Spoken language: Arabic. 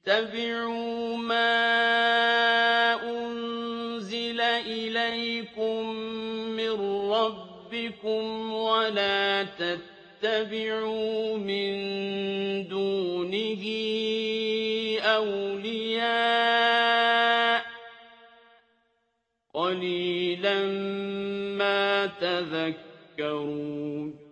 اتَّبِعُوا مَا أُنزِلَ إِلَيْكُم مِّن رَّبِّكُمْ وَلَا تَتَّبِعُوا مِن دُونِهِ أَوْلِيَاءَ ۗ قَلِيلًا مَّا تَذَكَّرُونَ